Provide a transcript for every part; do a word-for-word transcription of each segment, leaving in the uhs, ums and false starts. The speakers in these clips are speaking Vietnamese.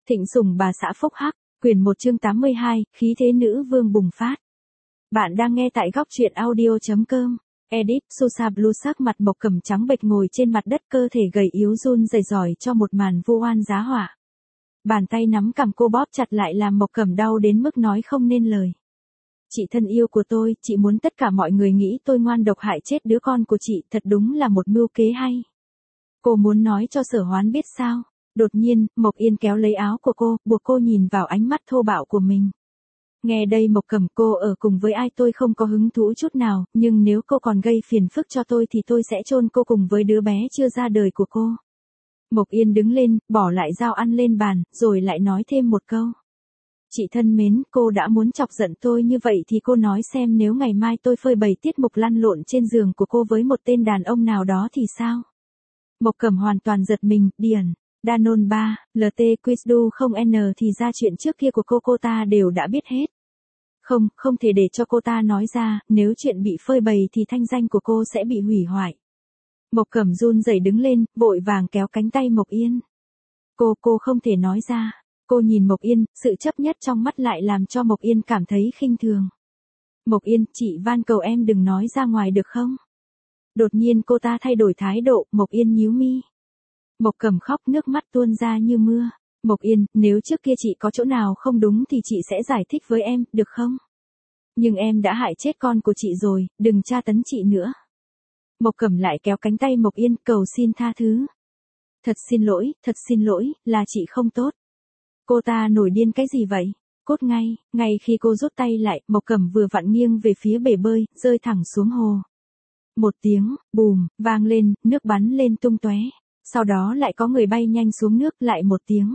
Thịnh sủng bà xã Phúc Hắc, quyền một chương tám mươi hai, khí thế nữ vương bùng phát. Bạn đang nghe tại góc truyện audio.com. Edit, Sosa Blue sắc mặt Mộc Cẩm trắng bệch ngồi trên mặt đất, cơ thể gầy yếu run rẩy rỏi cho một màn vu oan giá họa. Bàn tay nắm cằm cô bóp chặt lại làm Mộc Cẩm đau đến mức nói không nên lời. Chị thân yêu của tôi, chị muốn tất cả mọi người nghĩ tôi ngoan độc hại chết đứa con của chị, thật đúng là một mưu kế hay. Cô muốn nói cho Sở Hoán biết sao? Đột nhiên, Mộc Yên kéo lấy áo của cô, buộc cô nhìn vào ánh mắt thô bạo của mình. Nghe đây Mộc Cẩm, cô ở cùng với ai tôi không có hứng thú chút nào, nhưng nếu cô còn gây phiền phức cho tôi thì tôi sẽ chôn cô cùng với đứa bé chưa ra đời của cô. Mộc Yên đứng lên, bỏ lại dao ăn lên bàn, rồi lại nói thêm một câu. Chị thân mến, cô đã muốn chọc giận tôi như vậy thì cô nói xem nếu ngày mai tôi phơi bày tiết mục lăn lộn trên giường của cô với một tên đàn ông nào đó thì sao? Mộc Cẩm hoàn toàn giật mình, điển. Danone ba, lờ tê Quizdu không N thì ra chuyện trước kia của cô cô ta đều đã biết hết. Không, không thể để cho cô ta nói ra, nếu chuyện bị phơi bày thì thanh danh của cô sẽ bị hủy hoại. Mộc Cẩm run rẩy đứng lên, vội vàng kéo cánh tay Mộc Yên. Cô, cô không thể nói ra. Cô nhìn Mộc Yên, sự chấp nhất trong mắt lại làm cho Mộc Yên cảm thấy khinh thường. Mộc Yên, chị van cầu em đừng nói ra ngoài được không? Đột nhiên cô ta thay đổi thái độ, Mộc Yên nhíu mi. Mộc Cẩm khóc nước mắt tuôn ra như mưa. Mộc Yên, nếu trước kia chị có chỗ nào không đúng thì chị sẽ giải thích với em, được không? Nhưng em đã hại chết con của chị rồi, đừng tra tấn chị nữa. Mộc Cẩm lại kéo cánh tay Mộc Yên, cầu xin tha thứ. Thật xin lỗi, thật xin lỗi, là chị không tốt. Cô ta nổi điên cái gì vậy? Cốt ngay, ngay khi cô rút tay lại, Mộc Cẩm vừa vặn nghiêng về phía bể bơi, rơi thẳng xuống hồ. Một tiếng, bùm, vang lên, nước bắn lên tung tóe. Sau đó lại có người bay nhanh xuống nước, lại một tiếng.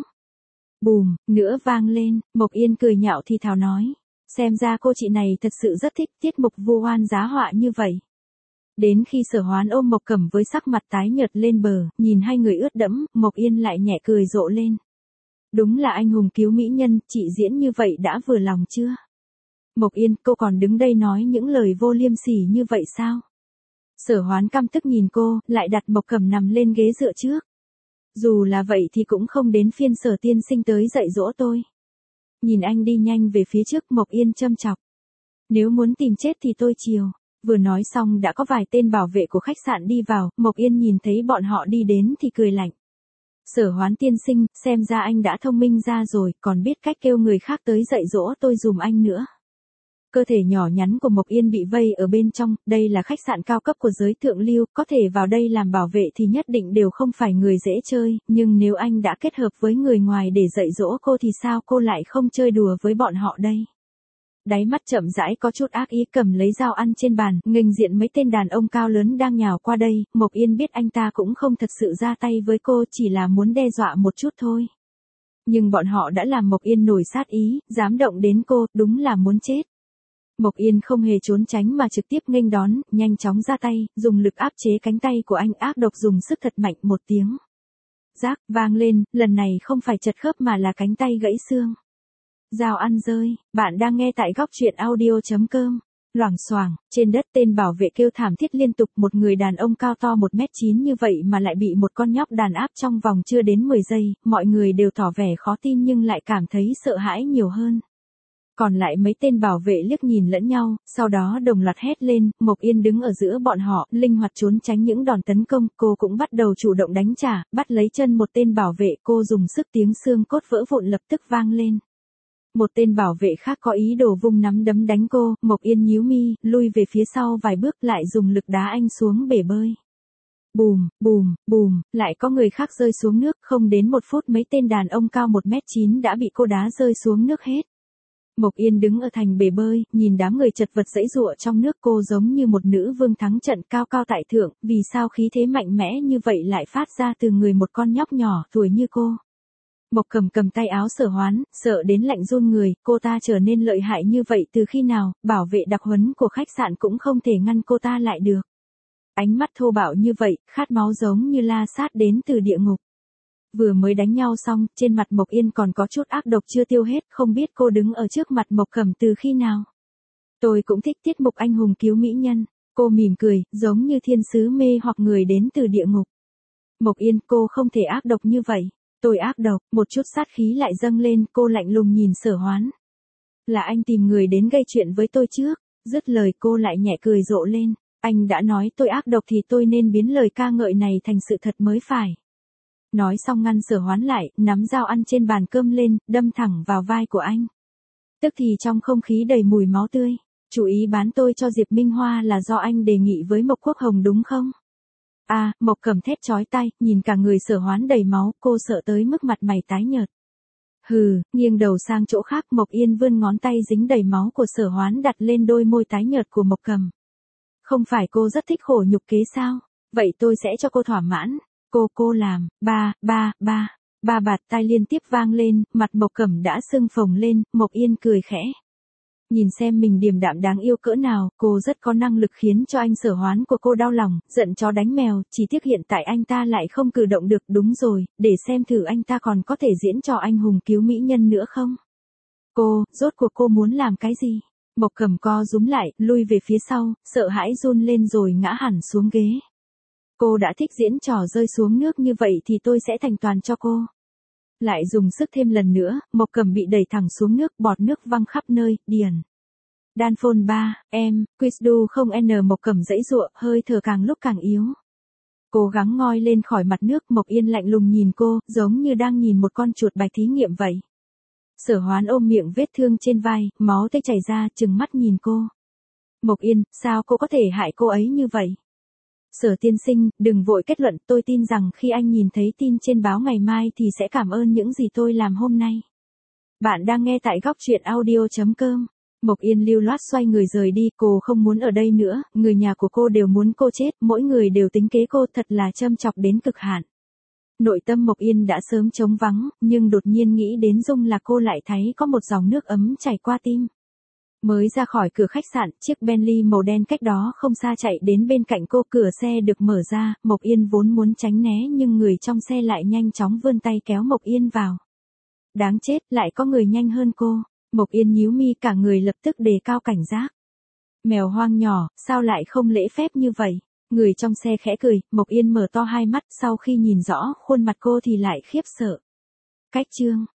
Bùm, nữa vang lên, Mộc Yên cười nhạo thì thào nói. Xem ra cô chị này thật sự rất thích tiết mục vu oan giá họa như vậy. Đến khi Sở Hoán ôm Mộc Cẩm với sắc mặt tái nhợt lên bờ, nhìn hai người ướt đẫm, Mộc Yên lại nhẹ cười rộ lên. Đúng là anh hùng cứu mỹ nhân, chị diễn như vậy đã vừa lòng chưa? Mộc Yên, cô còn đứng đây nói những lời vô liêm sỉ như vậy sao? Sở Hoán căm tức nhìn cô, lại đặt Mộc Cẩm nằm lên ghế dựa trước. Dù là vậy thì cũng không đến phiên Sở tiên sinh tới dạy dỗ tôi. Nhìn anh đi nhanh về phía trước, Mộc Yên châm chọc. Nếu muốn tìm chết thì tôi chiều. Vừa nói xong đã có vài tên bảo vệ của khách sạn đi vào, Mộc Yên nhìn thấy bọn họ đi đến thì cười lạnh. Sở Hoán tiên sinh, xem ra anh đã thông minh ra rồi, còn biết cách kêu người khác tới dạy dỗ tôi dùm anh nữa. Cơ thể nhỏ nhắn của Mộc Yên bị vây ở bên trong, đây là khách sạn cao cấp của giới thượng lưu, có thể vào đây làm bảo vệ thì nhất định đều không phải người dễ chơi, nhưng nếu anh đã kết hợp với người ngoài để dạy dỗ cô thì sao cô lại không chơi đùa với bọn họ đây? Đáy mắt chậm rãi có chút ác ý, cầm lấy dao ăn trên bàn, nghênh diện mấy tên đàn ông cao lớn đang nhào qua đây, Mộc Yên biết anh ta cũng không thật sự ra tay với cô, chỉ là muốn đe dọa một chút thôi. Nhưng bọn họ đã làm Mộc Yên nổi sát ý, dám động đến cô, đúng là muốn chết. Mộc Yên không hề trốn tránh mà trực tiếp nghênh đón, nhanh chóng ra tay, dùng lực áp chế cánh tay của anh, ác độc dùng sức thật mạnh, một tiếng. Rác, vang lên, lần này không phải chật khớp mà là cánh tay gãy xương. Dao ăn rơi, bạn đang nghe tại góc truyện audio.com. Loảng xoảng, trên đất tên bảo vệ kêu thảm thiết liên tục, một người đàn ông cao to một mét chín như vậy mà lại bị một con nhóc đàn áp trong vòng chưa đến mười giây, mọi người đều tỏ vẻ khó tin nhưng lại cảm thấy sợ hãi nhiều hơn. Còn lại mấy tên bảo vệ liếc nhìn lẫn nhau, sau đó đồng loạt hét lên, Mộc Yên đứng ở giữa bọn họ, linh hoạt trốn tránh những đòn tấn công, cô cũng bắt đầu chủ động đánh trả, bắt lấy chân một tên bảo vệ, cô dùng sức, tiếng xương cốt vỡ vụn lập tức vang lên. Một tên bảo vệ khác có ý đồ vung nắm đấm đánh cô, Mộc Yên nhíu mi, lui về phía sau vài bước, lại dùng lực đá anh xuống bể bơi. Bùm, bùm, bùm, lại có người khác rơi xuống nước, không đến một phút mấy tên đàn ông cao một mét chín đã bị cô đá rơi xuống nước hết. Mộc Yên đứng ở thành bể bơi, nhìn đám người chật vật giãy giụa trong nước, cô giống như một nữ vương thắng trận, cao cao tại thượng, vì sao khí thế mạnh mẽ như vậy lại phát ra từ người một con nhóc nhỏ tuổi như cô. Mộc Cẩm cầm tay áo Sở Hoán, sợ đến lạnh run người, cô ta trở nên lợi hại như vậy từ khi nào, bảo vệ đặc huấn của khách sạn cũng không thể ngăn cô ta lại được. Ánh mắt thô bạo như vậy, khát máu giống như la sát đến từ địa ngục. Vừa mới đánh nhau xong, trên mặt Mộc Yên còn có chút ác độc chưa tiêu hết, không biết cô đứng ở trước mặt Mộc Cẩm từ khi nào. Tôi cũng thích tiết mục anh hùng cứu mỹ nhân, cô mỉm cười, giống như thiên sứ mê hoặc người đến từ địa ngục. Mộc Yên, cô không thể ác độc như vậy. Tôi ác độc, một chút sát khí lại dâng lên, cô lạnh lùng nhìn Sở Hoán. Là anh tìm người đến gây chuyện với tôi trước, dứt lời cô lại nhẹ cười rộ lên. Anh đã nói tôi ác độc thì tôi nên biến lời ca ngợi này thành sự thật mới phải. Nói xong ngăn Sở Hoán lại, nắm dao ăn trên bàn cơm lên, đâm thẳng vào vai của anh. Tức thì trong không khí đầy mùi máu tươi, chủ ý bán tôi cho Diệp Minh Hoa là do anh đề nghị với Mộc Quốc Hồng đúng không? À, Mộc Cẩm thét chói tai, nhìn cả người Sở Hoán đầy máu, cô sợ tới mức mặt mày tái nhợt. Hừ, nghiêng đầu sang chỗ khác, Mộc Yên vươn ngón tay dính đầy máu của Sở Hoán đặt lên đôi môi tái nhợt của Mộc Cẩm. Không phải cô rất thích khổ nhục kế sao? Vậy tôi sẽ cho cô thỏa mãn. Cô cô làm, ba, ba, ba, ba bạt tai liên tiếp vang lên, mặt Mộc Cẩm đã sưng phồng lên, Mộc Yên cười khẽ. Nhìn xem mình điềm đạm đáng yêu cỡ nào, cô rất có năng lực khiến cho anh Sở Hoán của cô đau lòng, giận chó đánh mèo, chỉ tiếc hiện tại anh ta lại không cử động được. Đúng rồi, để xem thử anh ta còn có thể diễn trò anh hùng cứu mỹ nhân nữa không? Cô, rốt cuộc cô muốn làm cái gì? Mộc Cẩm co rúm lại, lui về phía sau, sợ hãi run lên rồi ngã hẳn xuống ghế. Cô đã thích diễn trò rơi xuống nước như vậy thì tôi sẽ thành toàn cho cô. Lại dùng sức thêm lần nữa, Mộc Cẩm bị đẩy thẳng xuống nước, bọt nước văng khắp nơi, điền. Đan phone ba, em, Quizdu không n Mộc Cẩm giãy giụa, hơi thở càng lúc càng yếu. Cố gắng ngoi lên khỏi mặt nước, Mộc Yên lạnh lùng nhìn cô, giống như đang nhìn một con chuột bạch thí nghiệm vậy. Sở Hoán ôm miệng vết thương trên vai, máu tươi chảy ra, trừng mắt nhìn cô. Mộc Yên, sao cô có thể hại cô ấy như vậy? Sở tiên sinh, đừng vội kết luận, tôi tin rằng khi anh nhìn thấy tin trên báo ngày mai thì sẽ cảm ơn những gì tôi làm hôm nay. Bạn đang nghe tại góc truyện audio chấm com. Mộc Yên lưu loát xoay người rời đi, cô không muốn ở đây nữa, người nhà của cô đều muốn cô chết, mỗi người đều tính kế cô, thật là châm chọc đến cực hạn. Nội tâm Mộc Yên đã sớm trống vắng, nhưng đột nhiên nghĩ đến Dung là cô lại thấy có một dòng nước ấm chảy qua tim. Mới ra khỏi cửa khách sạn, chiếc Bentley màu đen cách đó không xa chạy đến bên cạnh cô, cửa xe được mở ra, Mộc Yên vốn muốn tránh né nhưng người trong xe lại nhanh chóng vươn tay kéo Mộc Yên vào. Đáng chết, lại có người nhanh hơn cô. Mộc Yên nhíu mi, cả người lập tức đề cao cảnh giác. Mèo hoang nhỏ, sao lại không lễ phép như vậy? Người trong xe khẽ cười, Mộc Yên mở to hai mắt, sau khi nhìn rõ khuôn mặt cô thì lại khiếp sợ. Cách chương